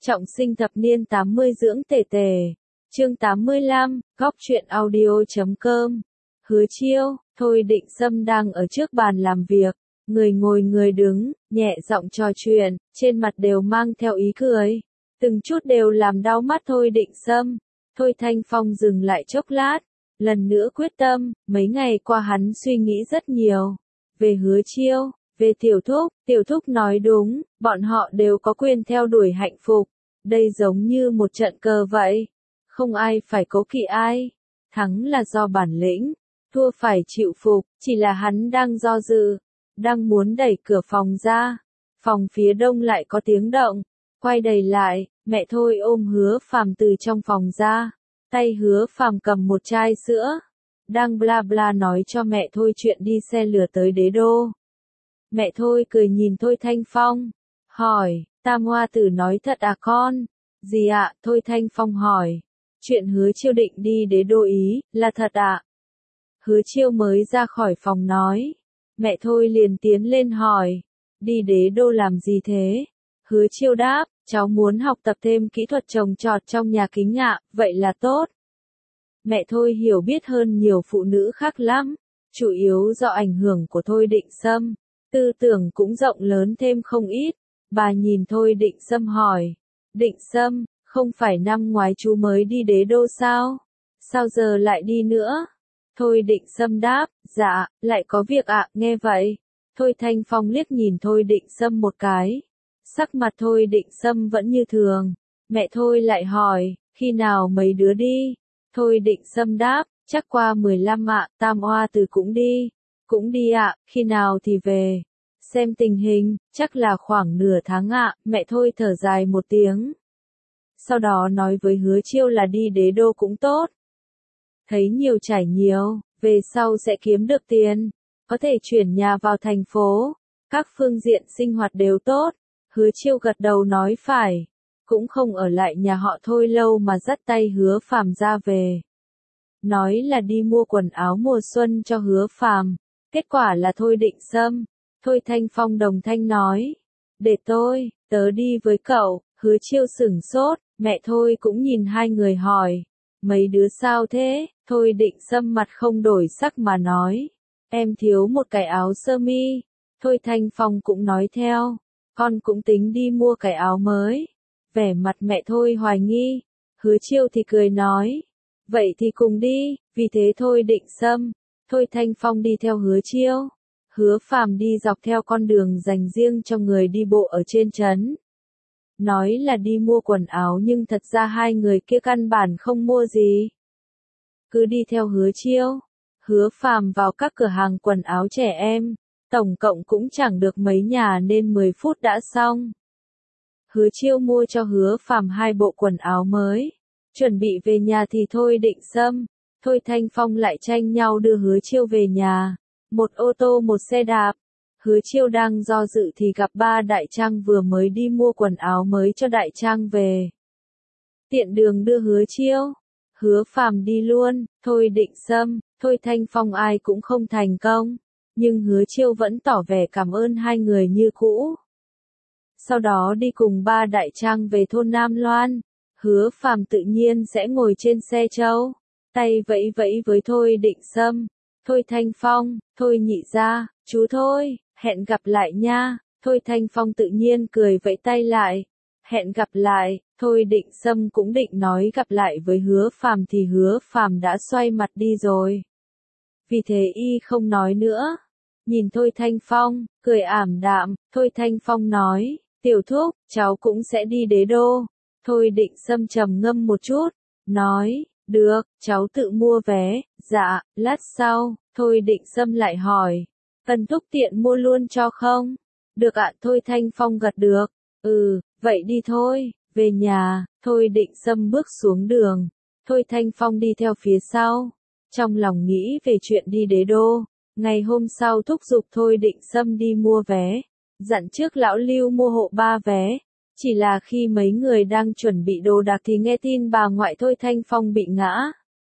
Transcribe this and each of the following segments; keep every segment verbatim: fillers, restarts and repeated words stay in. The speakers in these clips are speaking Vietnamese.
Trọng sinh thập niên tám mươi dưỡng tề tề. Chương tám mươi lăm, góc truyện audio chấm com. Hứa Chiêu, Thôi Định Sâm đang ở trước bàn làm việc, người ngồi người đứng, nhẹ giọng trò chuyện, trên mặt đều mang theo ý cười. Từng chút đều làm đau mắt Thôi Định Sâm. Thôi Thanh Phong dừng lại chốc lát, lần nữa quyết tâm, mấy ngày qua hắn suy nghĩ rất nhiều. Về Hứa Chiêu, về Tiểu Thúc, Tiểu Thúc nói đúng, bọn họ đều có quyền theo đuổi hạnh phúc. Đây giống như một trận cờ vậy. Không ai phải cố kỵ ai. Thắng là do bản lĩnh, thua phải chịu phục, chỉ là hắn đang do dự, đang muốn đẩy cửa phòng ra. Phòng phía đông lại có tiếng động, quay đầy lại, mẹ Thôi ôm Hứa Phàm từ trong phòng ra. Tay Hứa Phàm cầm một chai sữa, đang bla bla nói cho mẹ Thôi chuyện đi xe lửa tới Đế Đô. Mẹ Thôi cười nhìn Thôi Thanh Phong, hỏi, Tam Hoa Tử nói thật à con? Gì ạ? Thôi Thanh Phong hỏi. Chuyện Hứa Chiêu định đi Đế Đô ý, là thật ạ? Hứa Chiêu mới ra khỏi phòng nói. Mẹ Thôi liền tiến lên hỏi, đi Đế Đô làm gì thế? Hứa Chiêu đáp, cháu muốn học tập thêm kỹ thuật trồng trọt trong nhà kính ạ, vậy là tốt. Mẹ Thôi hiểu biết hơn nhiều phụ nữ khác lắm, chủ yếu do ảnh hưởng của Thôi Định Sâm, tư tưởng cũng rộng lớn thêm không ít. Bà nhìn Thôi Định Sâm hỏi, Định Sâm, không phải năm ngoái chú mới đi Đế Đô sao? Sao giờ lại đi nữa? Thôi Định Sâm đáp, dạ, lại có việc ạ, nghe vậy. Thôi Thanh Phong liếc nhìn Thôi Định Sâm một cái. Sắc mặt Thôi Định Sâm vẫn như thường. Mẹ Thôi lại hỏi, khi nào mấy đứa đi? Thôi Định Sâm đáp, chắc qua mười lăm ạ, Tam Hoa Tử cũng đi. Cũng đi ạ, khi nào thì về? Xem tình hình, chắc là khoảng nửa tháng ạ, mẹ Thôi thở dài một tiếng. Sau đó nói với Hứa Chiêu là đi Đế Đô cũng tốt. Thấy nhiều trải nhiều, về sau sẽ kiếm được tiền, có thể chuyển nhà vào thành phố, các phương diện sinh hoạt đều tốt. Hứa Chiêu gật đầu nói phải, cũng không ở lại nhà họ Thôi lâu mà dắt tay Hứa Phàm ra về. Nói là đi mua quần áo mùa xuân cho Hứa Phàm, kết quả là Thôi Định Sâm. Thôi Thanh Phong đồng thanh nói, để tôi, tớ đi với cậu. Hứa Chiêu sửng sốt, mẹ Thôi cũng nhìn hai người hỏi, mấy đứa sao thế? Thôi Định Sâm mặt không đổi sắc mà nói, em thiếu một cái áo sơ mi. Thôi Thanh Phong cũng nói theo, con cũng tính đi mua cái áo mới. Vẻ mặt mẹ Thôi hoài nghi, Hứa Chiêu thì cười nói, vậy thì cùng đi. Vì thế Thôi Định Sâm, Thôi Thanh Phong đi theo Hứa Chiêu. Hứa Phàm đi dọc theo con đường dành riêng cho người đi bộ ở trên trấn. Nói là đi mua quần áo nhưng thật ra hai người kia căn bản không mua gì. Cứ đi theo Hứa Chiêu. Hứa Phàm vào các cửa hàng quần áo trẻ em, tổng cộng cũng chẳng được mấy nhà nên mười phút đã xong. Hứa Chiêu mua cho Hứa Phàm hai bộ quần áo mới. Chuẩn bị về nhà thì Thôi Định Sâm, Thôi Thanh Phong lại tranh nhau đưa Hứa Chiêu về nhà. Một ô tô một xe đạp. Hứa Chiêu đang do dự thì gặp ba Đại Trang vừa mới đi mua quần áo mới cho Đại Trang về. Tiện đường đưa Hứa Chiêu. Hứa Phàm đi luôn, Thôi Định Sâm, Thôi Thanh Phong ai cũng không thành công. Nhưng Hứa Chiêu vẫn tỏ vẻ cảm ơn hai người như cũ. Sau đó đi cùng ba Đại Trang về thôn Nam Loan. Hứa Phàm tự nhiên sẽ ngồi trên xe trâu, tay vẫy vẫy với Thôi Định Sâm. Thôi Thanh Phong, Thôi nhị gia, chú Thôi, hẹn gặp lại nha. Thôi Thanh Phong tự nhiên cười vẫy tay lại. Hẹn gặp lại. Thôi Định Sâm cũng định nói gặp lại với Hứa Phàm thì Hứa Phàm đã xoay mặt đi rồi. Vì thế y không nói nữa. Nhìn Thôi Thanh Phong, cười ảm đạm, Thôi Thanh Phong nói, Tiểu Thúc, cháu cũng sẽ đi Đế Đô. Thôi Định Sâm trầm ngâm một chút, nói, được, cháu tự mua vé. Dạ. Lát sau, Thôi Định Sâm lại hỏi, Tần Thúc tiện mua luôn cho không? Được ạ. Thôi Thanh Phong gật được. Ừ, vậy đi thôi. Về nhà, Thôi Định Sâm bước xuống đường. Thôi Thanh Phong đi theo phía sau. Trong lòng nghĩ về chuyện đi Đế Đô. Ngày hôm sau thúc giục Thôi Định Sâm đi mua vé. Dặn trước lão Lưu mua hộ ba vé. Chỉ là khi mấy người đang chuẩn bị đồ đạc thì nghe tin bà ngoại Thôi Thanh Phong bị ngã.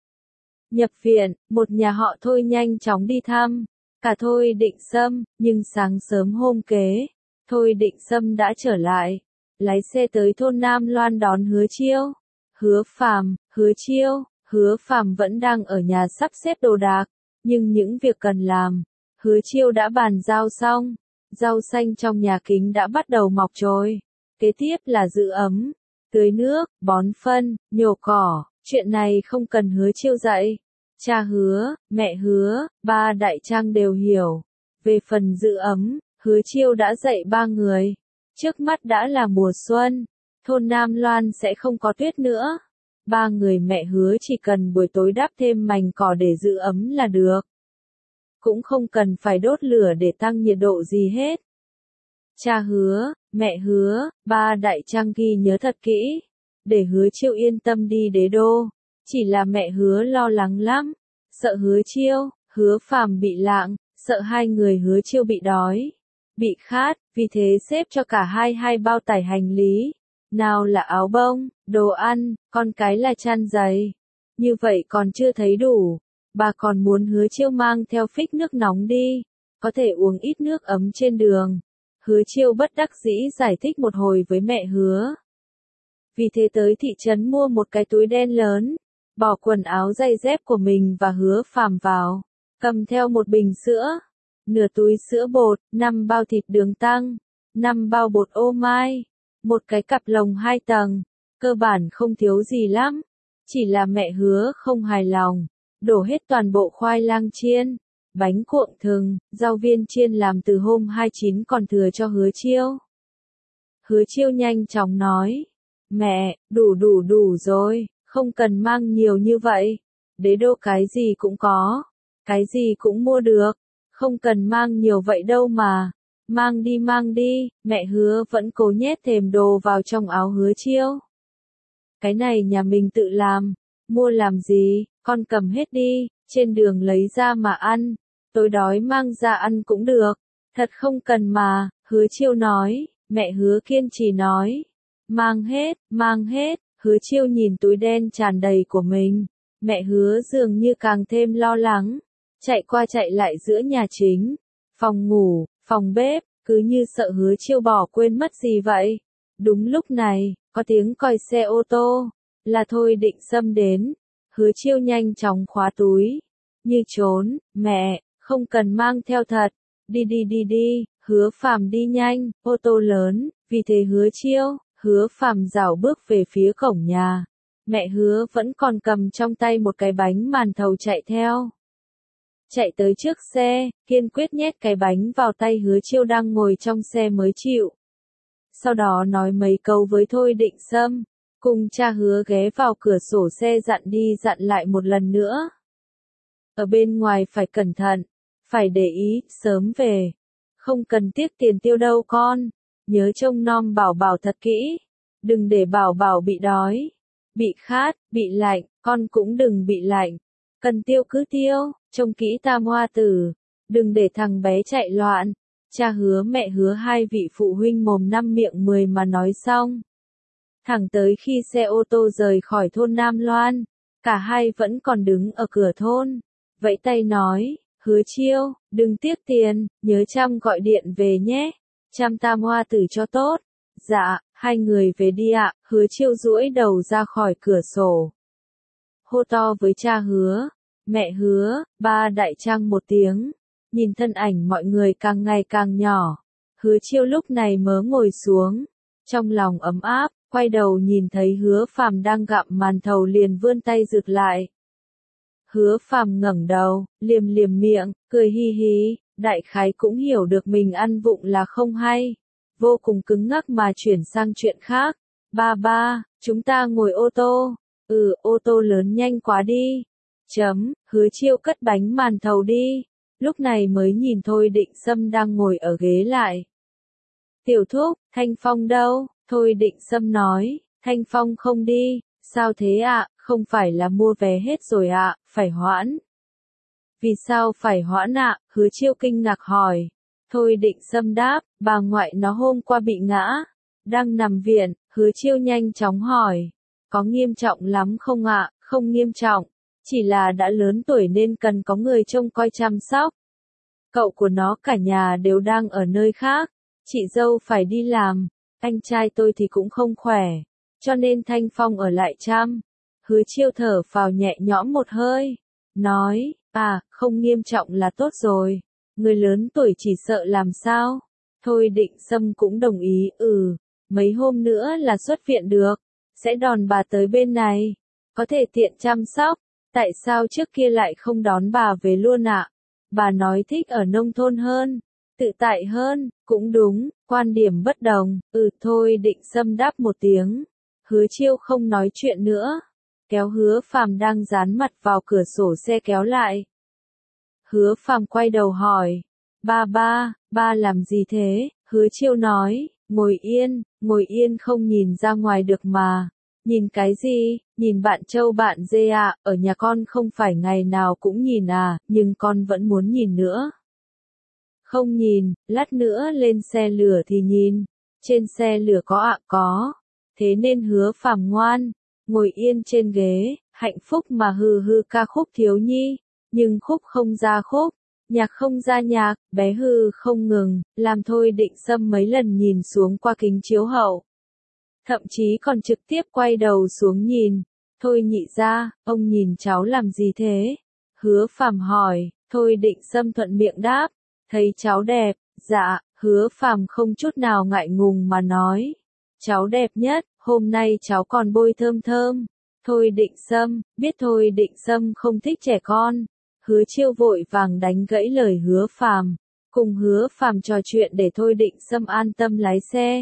Nhập viện, một nhà họ Thôi nhanh chóng đi thăm. Cả Thôi Định Sâm, nhưng sáng sớm hôm kế, Thôi Định Sâm đã trở lại. lái xe tới thôn Nam Loan đón Hứa Chiêu. Hứa Phàm, Hứa Chiêu, Hứa Phàm vẫn đang ở nhà sắp xếp đồ đạc, nhưng những việc cần làm, Hứa Chiêu đã bàn giao xong. Rau xanh trong nhà kính đã bắt đầu mọc trồi. Kế tiếp là giữ ấm, tưới nước, bón phân, nhổ cỏ. Chuyện này không cần Hứa Chiêu dạy. Cha Hứa, mẹ Hứa, ba Đại Trang đều hiểu. Về phần giữ ấm, Hứa Chiêu đã dạy ba người. Trước mắt đã là mùa xuân, thôn Nam Loan sẽ không có tuyết nữa. Ba người mẹ Hứa chỉ cần buổi tối đắp thêm mành cỏ để giữ ấm là được. Cũng không cần phải đốt lửa để tăng nhiệt độ gì hết. Cha Hứa, mẹ Hứa, ba Đại Trang ghi nhớ thật kỹ, để Hứa Chiêu yên tâm đi đế đô. Chỉ là mẹ Hứa lo lắng lắm, sợ Hứa Chiêu, Hứa Phàm bị lạng, sợ hai người Hứa Chiêu bị đói, bị khát, vì thế xếp cho cả hai hai bao tải hành lý. Nào là áo bông, đồ ăn, con cái là chăn giày. Như vậy còn chưa thấy đủ. Bà còn muốn Hứa Chiêu mang theo phích nước nóng đi, có thể uống ít nước ấm trên đường. Hứa Chiêu bất đắc dĩ giải thích một hồi với mẹ Hứa. Vì thế tới thị trấn mua một cái túi đen lớn, bỏ quần áo giày dép của mình và Hứa Phàm vào, cầm theo một bình sữa, nửa túi sữa bột, năm bao thịt đường tăng, năm bao bột ô mai, một cái cặp lồng hai tầng, cơ bản không thiếu gì lắm, chỉ là mẹ Hứa không hài lòng, đổ hết toàn bộ khoai lang chiên, bánh cuộn thừng, rau viên chiên làm từ hôm hai mươi chín còn thừa cho Hứa Chiêu. Hứa Chiêu nhanh chóng nói, mẹ, đủ đủ đủ rồi, không cần mang nhiều như vậy, đế đô cái gì cũng có, cái gì cũng mua được, không cần mang nhiều vậy đâu mà, mang đi mang đi, mẹ Hứa vẫn cố nhét thèm đồ vào trong áo Hứa Chiêu. Cái này nhà mình tự làm, mua làm gì, con cầm hết đi, trên đường lấy ra mà ăn, tối đói mang ra ăn cũng được, thật không cần mà, Hứa Chiêu nói, mẹ Hứa kiên trì nói, mang hết, mang hết, Hứa Chiêu nhìn túi đen tràn đầy của mình, mẹ Hứa dường như càng thêm lo lắng, chạy qua chạy lại giữa nhà chính, phòng ngủ, phòng bếp, cứ như sợ Hứa Chiêu bỏ quên mất gì vậy. Đúng lúc này, có tiếng còi xe ô tô, là Thôi Định Sâm đến. Hứa Chiêu nhanh chóng khóa túi, như trốn, mẹ, không cần mang theo thật, đi đi đi đi, Hứa Phàm đi nhanh, ô tô lớn, vì thế Hứa Chiêu, Hứa Phàm rảo bước về phía cổng nhà, mẹ Hứa vẫn còn cầm trong tay một cái bánh màn thầu chạy theo. Chạy tới trước xe, kiên quyết nhét cái bánh vào tay Hứa Chiêu đang ngồi trong xe mới chịu. Sau đó nói mấy câu với Thôi Định Sâm, cùng cha Hứa ghé vào cửa sổ xe dặn đi dặn lại một lần nữa. Ở bên ngoài phải cẩn thận, phải để ý, sớm về. Không cần tiếc tiền tiêu đâu con, nhớ trông nom Bảo Bảo thật kỹ, đừng để Bảo Bảo bị đói, bị khát, bị lạnh, con cũng đừng bị lạnh. Cần tiêu cứ tiêu, trông kỹ Tam Hoa Tử, đừng để thằng bé chạy loạn. Cha Hứa mẹ Hứa hai vị phụ huynh mồm năm miệng mười mà nói xong. Thẳng tới khi xe ô tô rời khỏi thôn Nam Loan, cả hai vẫn còn đứng ở cửa thôn, vẫy tay nói, Hứa Chiêu, đừng tiếc tiền, nhớ chăm gọi điện về nhé, chăm Tam Hoa Tử cho tốt. Dạ, hai người về đi ạ. Hứa Chiêu duỗi đầu ra khỏi cửa sổ, hô to với cha Hứa, mẹ Hứa, ba Đại Trang một tiếng. Nhìn thân ảnh mọi người càng ngày càng nhỏ, Hứa Chiêu lúc này mới ngồi xuống, trong lòng ấm áp, quay đầu nhìn thấy Hứa Phàm đang gặm màn thầu liền vươn tay giựt lại. Hứa Phàm ngẩng đầu, liềm liềm miệng, cười hi hi, đại khái cũng hiểu được mình ăn vụng là không hay, vô cùng cứng ngắc mà chuyển sang chuyện khác. Ba ba, chúng ta ngồi ô tô. Ừ, ô tô lớn nhanh quá đi. Chấm, Hứa Chiêu cất bánh màn thầu đi. Lúc này mới nhìn Thôi Định Sâm đang ngồi ở ghế lại. Tiểu thúc, Thanh Phong đâu? Thôi Định Sâm nói, Thanh Phong không đi. Sao thế ạ? Không phải là mua vé hết rồi ạ, phải hoãn. Vì sao phải hoãn ạ? Hứa Chiêu kinh ngạc hỏi. Thôi Định Sâm đáp, bà ngoại nó hôm qua bị ngã, đang nằm viện. Hứa Chiêu nhanh chóng hỏi, có nghiêm trọng lắm không ạ? Không nghiêm trọng, chỉ là đã lớn tuổi nên cần có người trông coi chăm sóc. Cậu của nó cả nhà đều đang ở nơi khác, chị dâu phải đi làm, anh trai tôi thì cũng không khỏe, cho nên Thanh Phong ở lại chăm. Hứa Chiêu thở phào nhẹ nhõm một hơi, nói, à, không nghiêm trọng là tốt rồi, người lớn tuổi chỉ sợ làm sao. Thôi Định Sâm cũng đồng ý, ừ, mấy hôm nữa là xuất viện được, sẽ đón bà tới bên này, có thể tiện chăm sóc. Tại sao trước kia lại không đón bà về luôn ạ? Bà nói thích ở nông thôn hơn, tự tại hơn, cũng đúng, quan điểm bất đồng, ừ thôi Định Sâm đáp một tiếng. Hứa Chiêu không nói chuyện nữa, kéo Hứa Phàm đang dán mặt vào cửa sổ xe kéo lại. Hứa Phàm quay đầu hỏi, ba ba, ba làm gì thế? Hứa Chiêu nói, ngồi yên, ngồi yên không nhìn ra ngoài được mà. Nhìn cái gì? Nhìn bạn trâu bạn dê à, ở nhà con không phải ngày nào cũng nhìn à, nhưng con vẫn muốn nhìn nữa. Không nhìn, lát nữa lên xe lửa thì nhìn. Trên xe lửa có ạ, có. Thế nên Hứa Phàm ngoan, ngồi yên trên ghế, hạnh phúc mà hừ hừ ca khúc thiếu nhi, nhưng khúc không ra khúc, nhạc không ra nhạc, bé hừ không ngừng, làm Thôi Định Sâm mấy lần nhìn xuống qua kính chiếu hậu. Thậm chí còn trực tiếp quay đầu xuống nhìn. Thôi nhị ra, ông nhìn cháu làm gì thế? Hứa Phàm hỏi. Thôi Định Sâm thuận miệng đáp, thấy cháu đẹp. Dạ. Hứa Phàm không chút nào ngại ngùng mà nói, cháu đẹp nhất, hôm nay cháu còn bôi thơm thơm. Thôi Định Sâm, biết Thôi Định Sâm không thích trẻ con. Hứa Chiêu vội vàng đánh gãy lời Hứa Phàm, cùng Hứa Phàm trò chuyện để Thôi Định Sâm an tâm lái xe.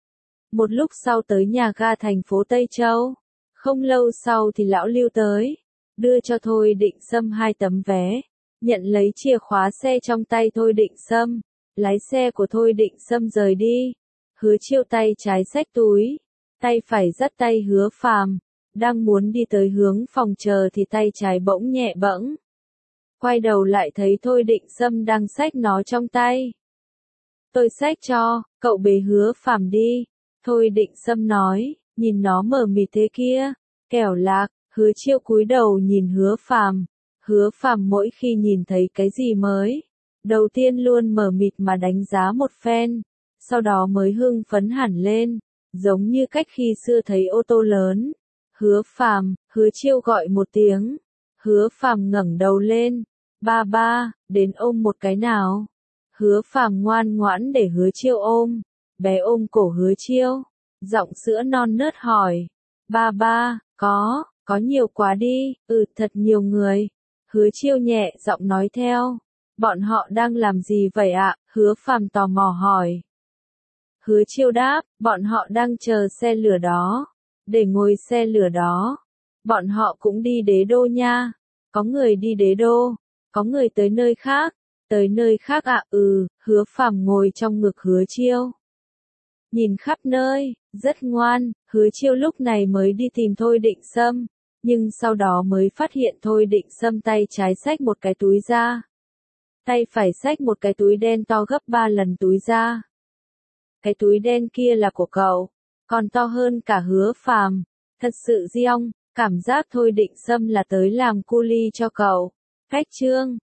Một lúc sau tới nhà ga thành phố Tây Châu. Không lâu sau thì lão Lưu tới, đưa cho Thôi Định Sâm hai tấm vé, nhận lấy chìa khóa xe trong tay Thôi Định Sâm, lái xe của Thôi Định Sâm rời đi. Hứa Chiêu tay trái xách túi, tay phải dắt tay Hứa Phàm, đang muốn đi tới hướng phòng chờ thì tay trái bỗng nhẹ bẫng. Quay đầu lại thấy Thôi Định Sâm đang xách nó trong tay. Tôi xách cho, cậu bế Hứa Phàm đi. Thôi Định Sâm nói, nhìn nó mờ mịt thế kia, kẻo lạc. Hứa Chiêu cúi đầu nhìn Hứa Phàm. Hứa Phàm mỗi khi nhìn thấy cái gì mới, đầu tiên luôn mờ mịt mà đánh giá một phen, sau đó mới hưng phấn hẳn lên, giống như cách khi xưa thấy ô tô lớn. Hứa Phàm, Hứa Chiêu gọi một tiếng. Hứa Phàm ngẩng đầu lên, ba ba, đến ôm một cái nào. Hứa Phàm ngoan ngoãn để Hứa Chiêu ôm. Bé ôm cổ Hứa Chiêu, giọng sữa non nớt hỏi, ba ba, có, có nhiều quá đi, ừ thật nhiều người. Hứa Chiêu nhẹ giọng nói theo, bọn họ đang làm gì vậy ạ? Hứa Phàm tò mò hỏi. Hứa Chiêu đáp, bọn họ đang chờ xe lửa đó, để ngồi xe lửa đó. Bọn họ cũng đi Đế Đô nha, có người đi Đế Đô, có người tới nơi khác, tới nơi khác ạ, ừ. Hứa Phàm ngồi trong ngực Hứa Chiêu, nhìn khắp nơi, rất ngoan. Hứa Chiêu lúc này mới đi tìm Thôi Định Sâm, nhưng sau đó mới phát hiện Thôi Định Sâm tay trái xách một cái túi da, tay phải xách một cái túi đen to gấp ba lần túi da. Cái túi đen kia là của cậu, còn to hơn cả Hứa Phàm. Thật sự Diong, cảm giác Thôi Định Sâm là tới làm cu li cho cậu. Cách chương